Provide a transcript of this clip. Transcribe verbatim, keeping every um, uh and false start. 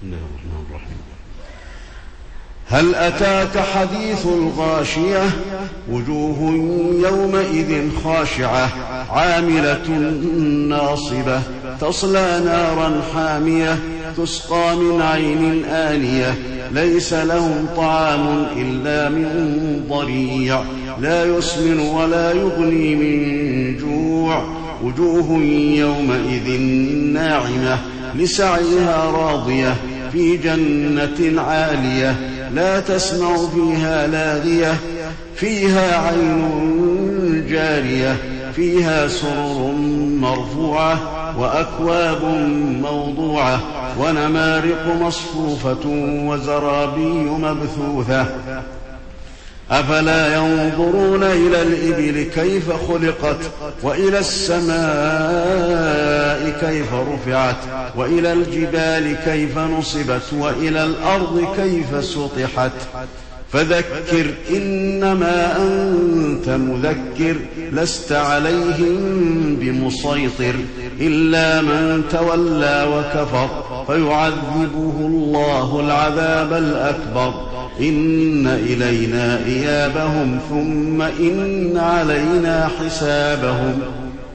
بسم الله الرحمن الرحيم. هل أتاك حديث الغاشية وجوه يومئذ خاشعة عاملة ناصبة تصلى نارا حامية تسقى من عين آنية ليس لهم طعام إلا من ضريع لا يسمن ولا يغني من جوع وجوه يومئذ ناعمة لسعيها راضية في جنة عالية لا تسمع فيها لاغية فيها عين جارية فيها سرر مرفوعة وأكواب موضوعة ونمارق مصفوفة وزرابي مبثوثة أفلا ينظرون إلى الإبل كيف خلقت وإلى السماء كيف رفعت وإلى الجبال كيف نصبت وإلى الأرض كيف سطحت فذكر إنما أنت مذكر لست عليهم بمسيطر إلا من تولى وكفر فيعذبه الله العذاب الأكبر إن إلينا إيابهم ثم إن علينا حسابهم